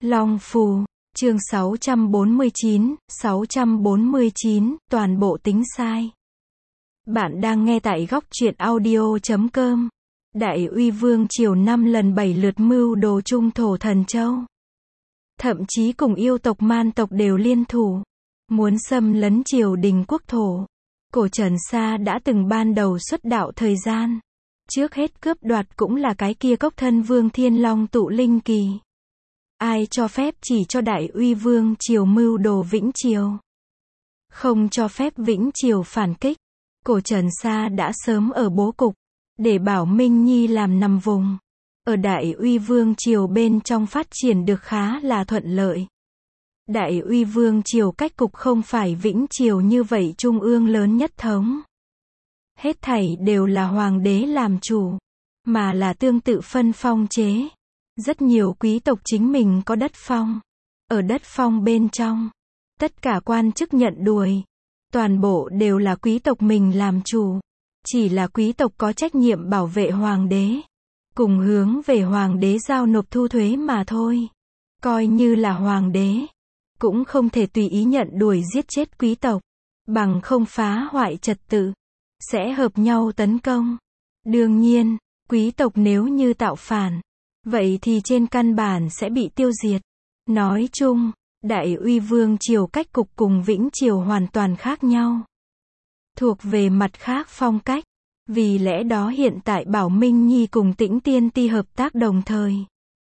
Long Phù, chương 649, toàn bộ tính sai. Bạn đang nghe tại góc truyện audio.com. Đại Uy Vương triều 5 lần 7 lượt mưu đồ trung thổ Thần Châu. Thậm chí cùng yêu tộc Man tộc đều liên thủ, muốn xâm lấn triều đình quốc thổ. Cổ Trần Sa đã từng ban đầu xuất đạo thời gian. Trước hết cướp đoạt cũng là cái kia cốc thân vương Thiên Long tụ linh kỳ. Ai cho phép chỉ cho Đại Uy Vương triều mưu đồ Vĩnh Triều. Không cho phép Vĩnh Triều phản kích. Cổ Trần Sa đã sớm ở bố cục, để bảo Minh Nhi làm nằm vùng. Ở Đại Uy Vương triều bên trong phát triển được khá là thuận lợi. Đại Uy Vương triều cách cục không phải Vĩnh Triều như vậy trung ương lớn nhất thống. Hết thảy đều là hoàng đế làm chủ, mà là tương tự phân phong chế. Rất nhiều quý tộc chính mình có đất phong. Ở đất phong bên trong, tất cả quan chức nhận đuổi, toàn bộ đều là quý tộc mình làm chủ. Chỉ là quý tộc có trách nhiệm bảo vệ hoàng đế, cùng hướng về hoàng đế giao nộp thu thuế mà thôi. Coi như là hoàng đế, cũng không thể tùy ý nhận đuổi giết chết quý tộc, bằng không phá hoại trật tự, sẽ hợp nhau tấn công. Đương nhiên, quý tộc nếu như tạo phản, vậy thì trên căn bản sẽ bị tiêu diệt. Nói chung, Đại Uy Vương triều cách cục cùng Vĩnh Triều hoàn toàn khác nhau. Thuộc về mặt khác phong cách. Vì lẽ đó hiện tại Bảo Minh Nhi cùng Tĩnh Tiên Ti hợp tác đồng thời.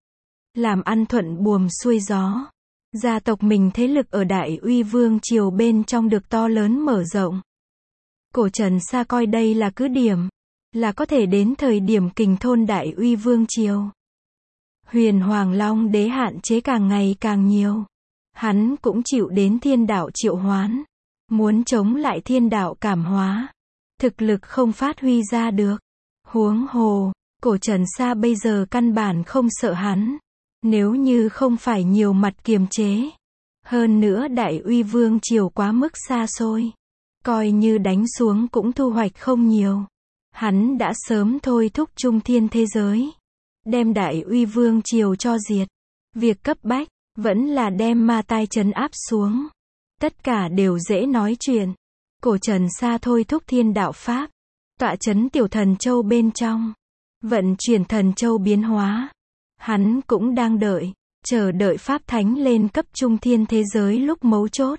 Làm ăn thuận buồm xuôi gió. Gia tộc mình thế lực ở Đại Uy Vương triều bên trong được to lớn mở rộng. Cổ Trần Sa coi đây là cứ điểm, là có thể đến thời điểm kình thôn Đại Uy Vương triều. Huyền Hoàng Long đế hạn chế càng ngày càng nhiều. Hắn cũng chịu đến thiên đạo triệu hoán. Muốn chống lại thiên đạo cảm hóa. Thực lực không phát huy ra được. Huống hồ, Cổ Trần Sa bây giờ căn bản không sợ hắn. Nếu như không phải nhiều mặt kiềm chế. Hơn nữa Đại Uy Vương triều quá mức xa xôi. Coi như đánh xuống cũng thu hoạch không nhiều. Hắn đã sớm thôi thúc trung thiên thế giới. Đem Đại Uy Vương triều cho diệt. Việc cấp bách, vẫn là đem ma tai trấn áp xuống. Tất cả đều dễ nói chuyện. Cổ Trần Sa thôi thúc thiên đạo pháp. Tọa trấn tiểu thần châu bên trong. Vận chuyển thần châu biến hóa. Hắn cũng đang đợi. Chờ đợi pháp thánh lên cấp trung thiên thế giới lúc mấu chốt.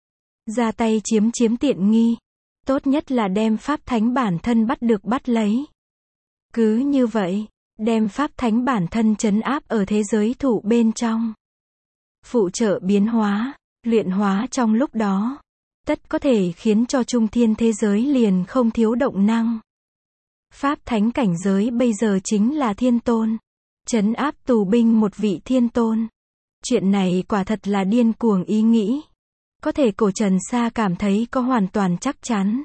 Ra tay chiếm tiện nghi. Tốt nhất là đem pháp thánh bản thân bắt lấy. Cứ như vậy, đem pháp thánh bản thân trấn áp ở thế giới thủ bên trong. Phụ trợ biến hóa, luyện hóa trong lúc đó. Tất có thể khiến cho trung thiên thế giới liền không thiếu động năng. Pháp thánh cảnh giới bây giờ chính là thiên tôn. Trấn áp tù binh một vị thiên tôn. Chuyện này quả thật là điên cuồng ý nghĩ. Có thể Cổ Trần Sa cảm thấy có hoàn toàn chắc chắn.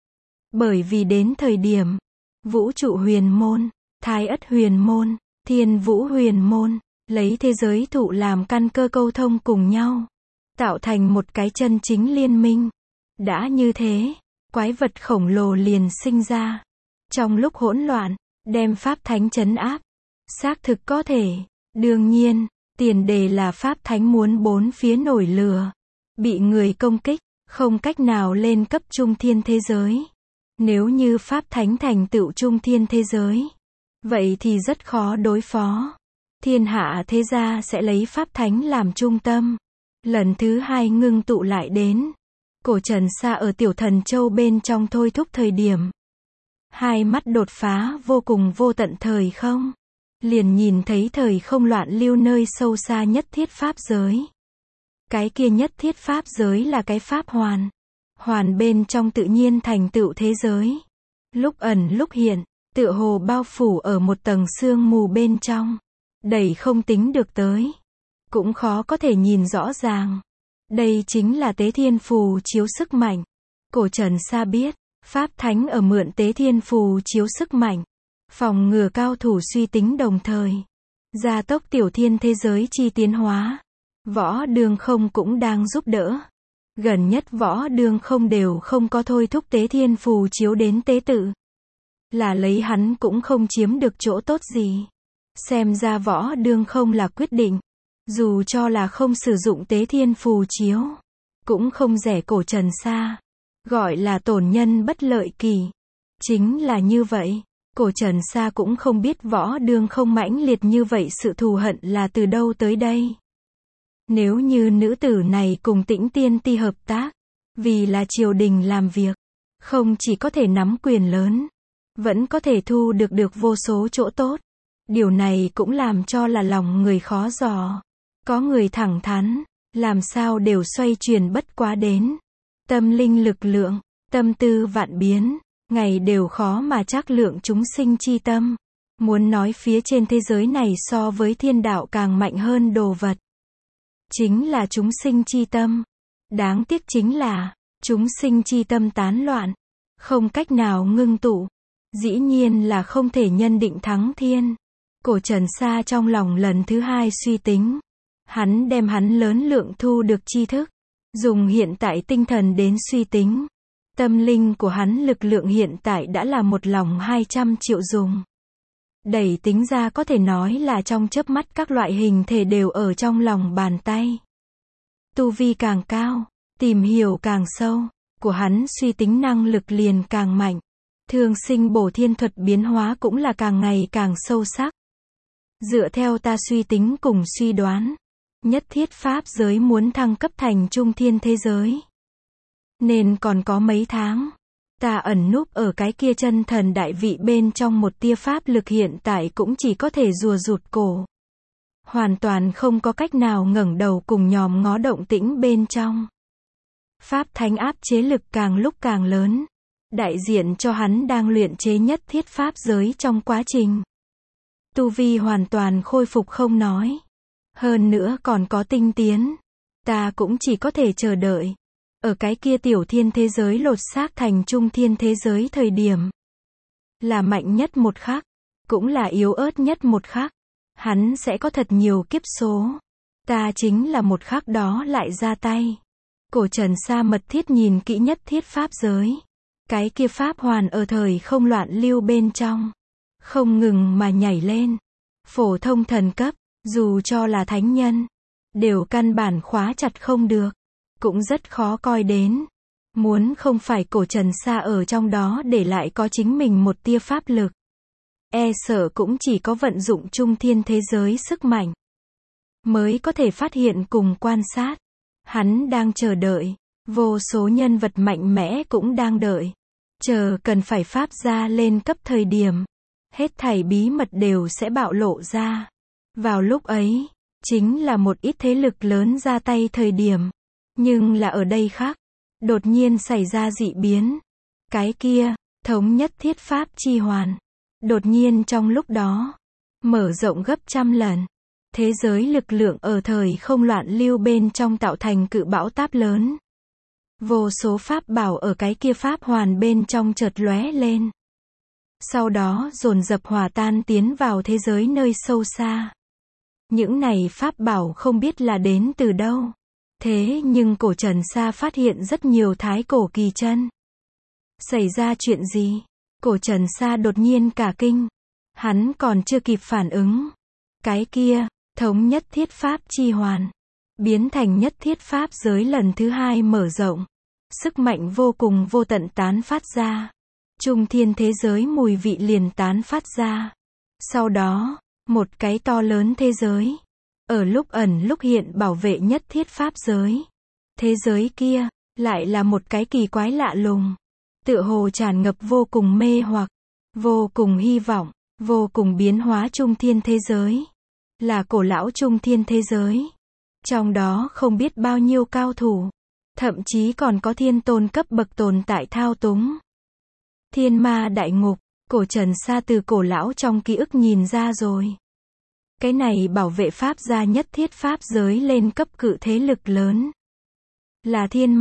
Bởi vì đến thời điểm, Vũ trụ huyền môn, Thái ất huyền môn, Thiên vũ huyền môn, lấy thế giới thụ làm căn cơ câu thông cùng nhau. Tạo thành một cái chân chính liên minh. Đã như thế, quái vật khổng lồ liền sinh ra. Trong lúc hỗn loạn, đem pháp thánh trấn áp. Xác thực có thể. Đương nhiên, tiền đề là pháp thánh muốn bốn phía nổi lửa. Bị người công kích, không cách nào lên cấp trung thiên thế giới. Nếu như pháp thánh thành tựu trung thiên thế giới, vậy thì rất khó đối phó. Thiên hạ thế gia sẽ lấy pháp thánh làm trung tâm. Lần thứ hai ngưng tụ lại đến. Cổ Trần Sa ở tiểu thần châu bên trong thôi thúc thời điểm. Hai mắt đột phá vô cùng vô tận thời không. Liền nhìn thấy thời không loạn lưu nơi sâu xa nhất thiết pháp giới. Cái kia nhất thiết pháp giới là cái pháp hoàn. Hoàn bên trong tự nhiên thành tựu thế giới. Lúc ẩn lúc hiện, tựa hồ bao phủ ở một tầng sương mù bên trong. Đầy không tính được tới. Cũng khó có thể nhìn rõ ràng. Đây chính là tế thiên phù chiếu sức mạnh. Cổ Trần Sa biết, pháp thánh ở mượn tế thiên phù chiếu sức mạnh. Phòng ngừa cao thủ suy tính đồng thời. Gia tốc tiểu thiên thế giới chi tiến hóa. Võ Đương Không cũng đang giúp đỡ. Gần nhất Võ Đương Không đều không có thôi thúc tế thiên phù chiếu đến tế tự. Là lấy hắn cũng không chiếm được chỗ tốt gì. Xem ra Võ Đương Không là quyết định. Dù cho là không sử dụng tế thiên phù chiếu, cũng không rẻ cổ Trần Sa. Gọi là tổn nhân bất lợi kỳ. Chính là như vậy. Cổ Trần Sa cũng không biết Võ Đương không mãnh liệt như vậy sự thù hận là từ đâu tới đây. Nếu như nữ tử này cùng Tĩnh Tiên Ti hợp tác, vì là triều đình làm việc, không chỉ có thể nắm quyền lớn, vẫn có thể thu được vô số chỗ tốt. Điều này cũng làm cho là lòng người khó dò. Có người thẳng thắn, làm sao đều xoay chuyển bất quá đến. Tâm linh lực lượng, tâm tư vạn biến, ngày đều khó mà trắc lượng chúng sinh chi tâm. Muốn nói phía trên thế giới này so với thiên đạo càng mạnh hơn đồ vật, chính là chúng sinh chi tâm. Đáng tiếc chính là, chúng sinh chi tâm tán loạn, không cách nào ngưng tụ. Dĩ nhiên là không thể nhân định thắng thiên. Cổ Trần Sa trong lòng lần thứ hai suy tính. Hắn đem hắn lớn lượng thu được tri thức, dùng hiện tại tinh thần đến suy tính. Tâm linh của hắn lực lượng hiện tại đã là một lòng 200 triệu dùng. Đẩy tính ra có thể nói là trong chớp mắt các loại hình thể đều ở trong lòng bàn tay. Tu vi càng cao, tìm hiểu càng sâu, của hắn suy tính năng lực liền càng mạnh. Thương sinh bổ thiên thuật biến hóa cũng là càng ngày càng sâu sắc. Dựa theo ta suy tính cùng suy đoán, nhất thiết pháp giới muốn thăng cấp thành trung thiên thế giới, nên còn có mấy tháng. Ta ẩn núp ở cái kia chân thần đại vị bên trong một tia pháp lực hiện tại cũng chỉ có thể rùa rụt cổ. Hoàn toàn không có cách nào ngẩng đầu cùng nhòm ngó động tĩnh bên trong. Pháp thánh áp chế lực càng lúc càng lớn, đại diện cho hắn đang luyện chế nhất thiết pháp giới trong quá trình. Tu vi hoàn toàn khôi phục không nói. Hơn nữa còn có tinh tiến. Ta cũng chỉ có thể chờ đợi. Ở cái kia tiểu thiên thế giới lột xác thành trung thiên thế giới thời điểm. Là mạnh nhất một khắc. Cũng là yếu ớt nhất một khắc. Hắn sẽ có thật nhiều kiếp số. Ta chính là một khắc đó lại ra tay. Cổ Trần Sa mật thiết nhìn kỹ nhất thiết pháp giới. Cái kia pháp hoàn ở thời không loạn lưu bên trong. Không ngừng mà nhảy lên. Phổ thông thần cấp, dù cho là thánh nhân, đều căn bản khóa chặt không được. Cũng rất khó coi đến. Muốn không phải cổ Trần Sa ở trong đó để lại có chính mình một tia pháp lực. E sợ cũng chỉ có vận dụng trung thiên thế giới sức mạnh. Mới có thể phát hiện cùng quan sát. Hắn đang chờ đợi. Vô số nhân vật mạnh mẽ cũng đang đợi. Chờ cần phải pháp ra lên cấp thời điểm. Hết thảy bí mật đều sẽ bạo lộ ra. Vào lúc ấy, chính là một ít thế lực lớn ra tay thời điểm. Nhưng là ở đây khác. Đột nhiên xảy ra dị biến. Cái kia, thống nhất thiết pháp chi hoàn. Đột nhiên trong lúc đó, mở rộng gấp trăm lần. Thế giới lực lượng ở thời không loạn lưu bên trong tạo thành cự bão táp lớn. Vô số pháp bảo ở cái kia pháp hoàn bên trong chợt lóe lên. Sau đó dồn dập hòa tan tiến vào thế giới nơi sâu xa. Những này pháp bảo không biết là đến từ đâu. Thế nhưng cổ Trần Sa phát hiện rất nhiều thái cổ kỳ chân. Xảy ra chuyện gì? Cổ Trần Sa đột nhiên cả kinh. Hắn còn chưa kịp phản ứng. Cái kia, thống nhất thiết pháp chi hoàn. Biến thành nhất thiết pháp giới lần thứ hai mở rộng. Sức mạnh vô cùng vô tận tán phát ra. Trung thiên thế giới mùi vị liền tán phát ra. Sau đó, một cái to lớn thế giới. Ở lúc ẩn lúc hiện bảo vệ nhất thiết pháp giới. Thế giới kia, lại là một cái kỳ quái lạ lùng. Tựa hồ tràn ngập vô cùng mê hoặc, vô cùng hy vọng, vô cùng biến hóa trung thiên thế giới. Là cổ lão trung thiên thế giới. Trong đó không biết bao nhiêu cao thủ. Thậm chí còn có thiên tôn cấp bậc tồn tại thao túng. Thiên ma đại ngục, cổ Trần Sa từ cổ lão trong ký ức nhìn ra rồi. Cái này bảo vệ pháp gia nhất thiết pháp giới lên cấp cự thế lực lớn. Là thiên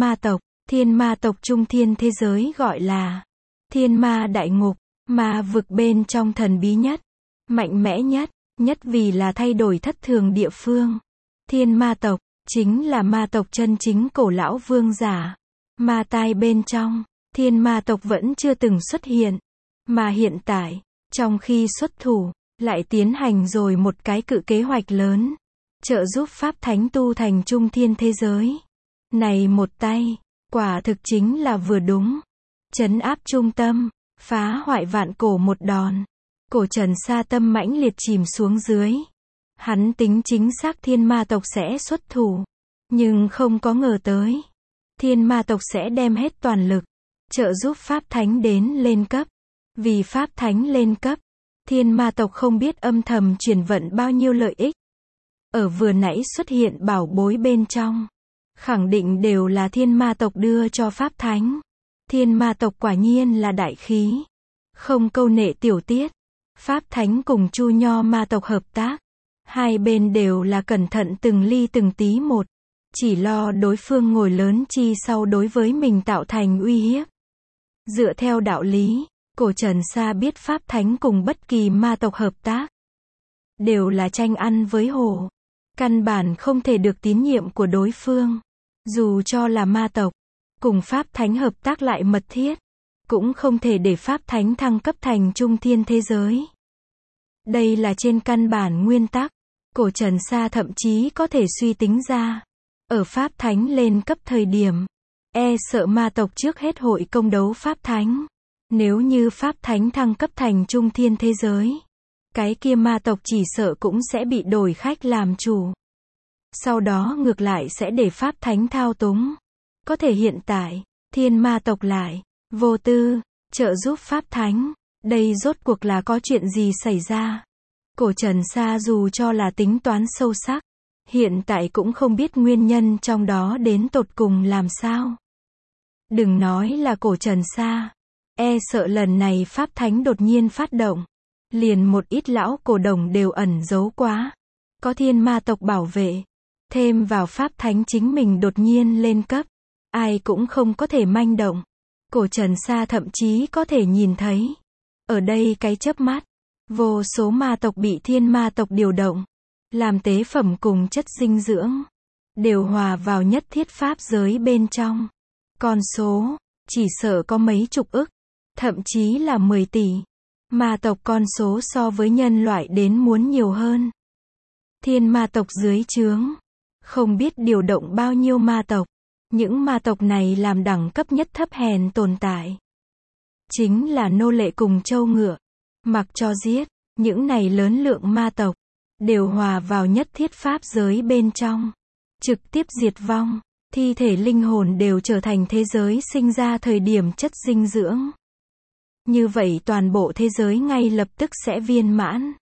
ma tộc trung thiên thế giới gọi là thiên ma đại ngục, ma vực bên trong thần bí nhất, mạnh mẽ nhất, nhất vì là thay đổi thất thường địa phương. Thiên ma tộc, chính là ma tộc chân chính cổ lão vương giả. Ma tai bên trong, thiên ma tộc vẫn chưa từng xuất hiện. Mà hiện tại, trong khi xuất thủ, lại tiến hành rồi một cái cự kế hoạch lớn. trợ giúp Pháp Thánh tu thành trung thiên thế giới. Này một tay, quả thực chính là vừa đúng. Trấn áp trung tâm, phá hoại vạn cổ một đòn. Cổ Trần Sa tâm mãnh liệt chìm xuống dưới. Hắn tính chính xác thiên ma tộc sẽ xuất thủ. Nhưng không có ngờ tới. Thiên ma tộc sẽ đem hết toàn lực. Trợ giúp Pháp Thánh đến lên cấp. Vì Pháp Thánh lên cấp. Thiên ma tộc không biết âm thầm chuyển vận bao nhiêu lợi ích. Ở vừa nãy xuất hiện bảo bối bên trong. Khẳng định đều là thiên ma tộc đưa cho Pháp Thánh. Thiên ma tộc quả nhiên là đại khí. Không câu nệ tiểu tiết. Pháp Thánh cùng Chu Nho ma tộc hợp tác. Hai bên đều là cẩn thận từng ly từng tí một. Chỉ lo đối phương ngồi lớn chi sau đối với mình tạo thành uy hiếp. Dựa theo đạo lý, Cổ Trần Sa biết Pháp Thánh cùng bất kỳ ma tộc hợp tác. Đều là tranh ăn với hổ. Căn bản không thể được tín nhiệm của đối phương. Dù cho là ma tộc, cùng Pháp Thánh hợp tác lại mật thiết. Cũng không thể để Pháp Thánh thăng cấp thành trung thiên thế giới. Đây là trên căn bản nguyên tắc. Cổ Trần Sa thậm chí có thể suy tính ra. Ở Pháp Thánh lên cấp thời điểm. Sợ ma tộc trước hết hội công đấu Pháp Thánh. Nếu như Pháp Thánh thăng cấp thành trung thiên thế giới. Cái kia ma tộc chỉ sợ cũng sẽ bị đổi khách làm chủ. Sau đó ngược lại sẽ để Pháp Thánh thao túng. Có thể hiện tại, thiên ma tộc lại, vô tư, trợ giúp Pháp Thánh. Đây rốt cuộc là có chuyện gì xảy ra? Cổ Trần Sa dù cho là tính toán sâu sắc. Hiện tại cũng không biết nguyên nhân trong đó đến tột cùng làm sao. Đừng nói là Cổ Trần Sa. Sợ lần này Pháp Thánh đột nhiên phát động. Liền một ít lão cổ đồng đều ẩn giấu quá. Có thiên ma tộc bảo vệ. Thêm vào Pháp Thánh chính mình đột nhiên lên cấp. Ai cũng không có thể manh động. Cổ Trần Sa thậm chí có thể nhìn thấy. Ở đây cái chớp mắt. Vô số ma tộc bị thiên ma tộc điều động. Làm tế phẩm cùng chất dinh dưỡng. Đều hòa vào nhất thiết pháp giới bên trong. Con số, chỉ sợ có mấy chục ức. Thậm chí là 10 tỷ. Ma tộc con số so với nhân loại đến muốn nhiều hơn. Thiên ma tộc dưới trướng. Không biết điều động bao nhiêu ma tộc. Những ma tộc này làm đẳng cấp nhất thấp hèn tồn tại. Chính là nô lệ cùng trâu ngựa. Mặc cho giết, những này lớn lượng ma tộc. Đều hòa vào nhất thiết pháp giới bên trong. Trực tiếp diệt vong. Thi thể linh hồn đều trở thành thế giới sinh ra thời điểm chất dinh dưỡng. Như vậy toàn bộ thế giới ngay lập tức sẽ viên mãn.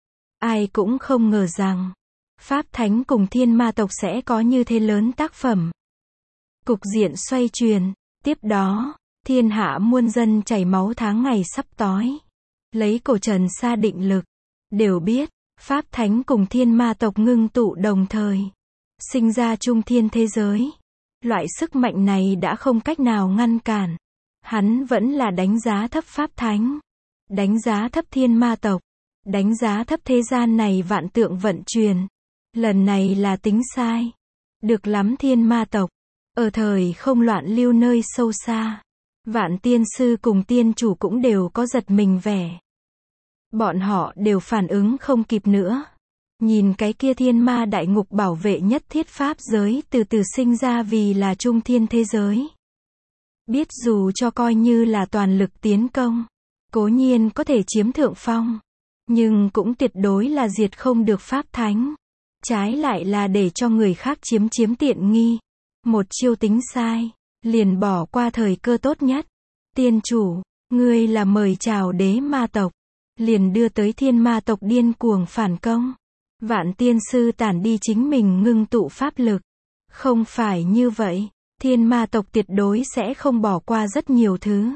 Ai cũng không ngờ rằng, Pháp Thánh cùng thiên ma tộc sẽ có như thế lớn tác phẩm. Cục diện xoay chuyển, tiếp đó, thiên hạ muôn dân chảy máu tháng ngày sắp tối. Lấy Cổ Trần Sa định lực, đều biết, Pháp Thánh cùng thiên ma tộc ngưng tụ đồng thời. Sinh ra trung thiên thế giới. Loại sức mạnh này đã không cách nào ngăn cản. Hắn vẫn là đánh giá thấp Pháp Thánh. Đánh giá thấp thiên ma tộc. Đánh giá thấp thế gian này vạn tượng vận chuyển. Lần này là tính sai. Được lắm thiên ma tộc. Ở thời không loạn lưu nơi sâu xa. Vạn tiên sư cùng tiên chủ cũng đều có giật mình vẻ. Bọn họ đều phản ứng không kịp nữa. Nhìn cái kia thiên ma đại ngục bảo vệ nhất thiết pháp giới từ từ sinh ra vì là trung thiên thế giới. Biết dù cho coi như là toàn lực tiến công, cố nhiên có thể chiếm thượng phong, nhưng cũng tuyệt đối là diệt không được Pháp Thánh. Trái lại là để cho người khác chiếm tiện nghi. Một chiêu tính sai, liền bỏ qua thời cơ tốt nhất. Tiên chủ, ngươi là mời chào đế ma tộc, liền đưa tới thiên ma tộc điên cuồng phản công. Vạn tiên sư tản đi chính mình ngưng tụ pháp lực. Không phải như vậy, thiên ma tộc tuyệt đối sẽ không bỏ qua rất nhiều thứ.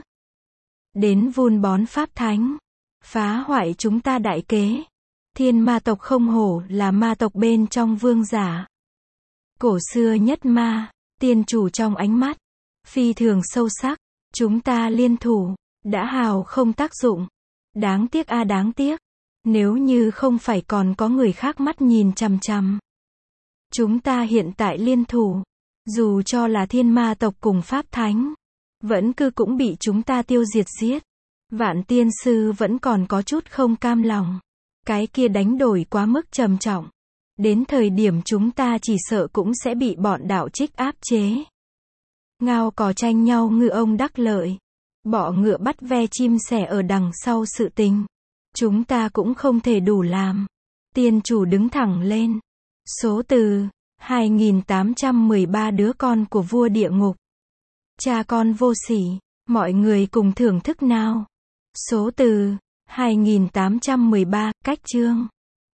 Đến vun bón Pháp Thánh, phá hoại chúng ta đại kế. Thiên ma tộc không hổ là ma tộc bên trong vương giả. Cổ xưa nhất ma, tiên chủ trong ánh mắt, phi thường sâu sắc. Chúng ta liên thủ, đã hào không tác dụng. Đáng tiếc a đáng tiếc. Nếu như không phải còn có người khác mắt nhìn chằm chằm. Chúng ta hiện tại liên thủ. Dù cho là thiên ma tộc cùng Pháp Thánh. Vẫn cứ cũng bị chúng ta tiêu diệt giết. Vạn tiên sư vẫn còn có chút không cam lòng. Cái kia đánh đổi quá mức trầm trọng. Đến thời điểm chúng ta chỉ sợ cũng sẽ bị bọn đạo trích áp chế. Ngao cò tranh nhau ngư ông đắc lợi. Bọ ngựa bắt ve chim sẻ ở đằng sau sự tình. Chúng ta cũng không thể đủ làm. Tiên chủ đứng thẳng lên. Số từ 2813 đứa con của vua địa ngục. Cha con vô sỉ, mọi người cùng thưởng thức nào. Số từ 2813, cách chương.